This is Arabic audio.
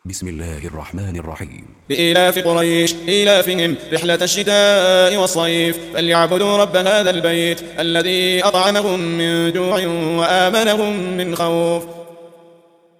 بسم الله الرحمن الرحيم. لإيلاف قريش إيلافهم رحلة الشتاء والصيف فليعبدوا رب هذا البيت الذي أطعمهم من جوع وآمنهم من خوف.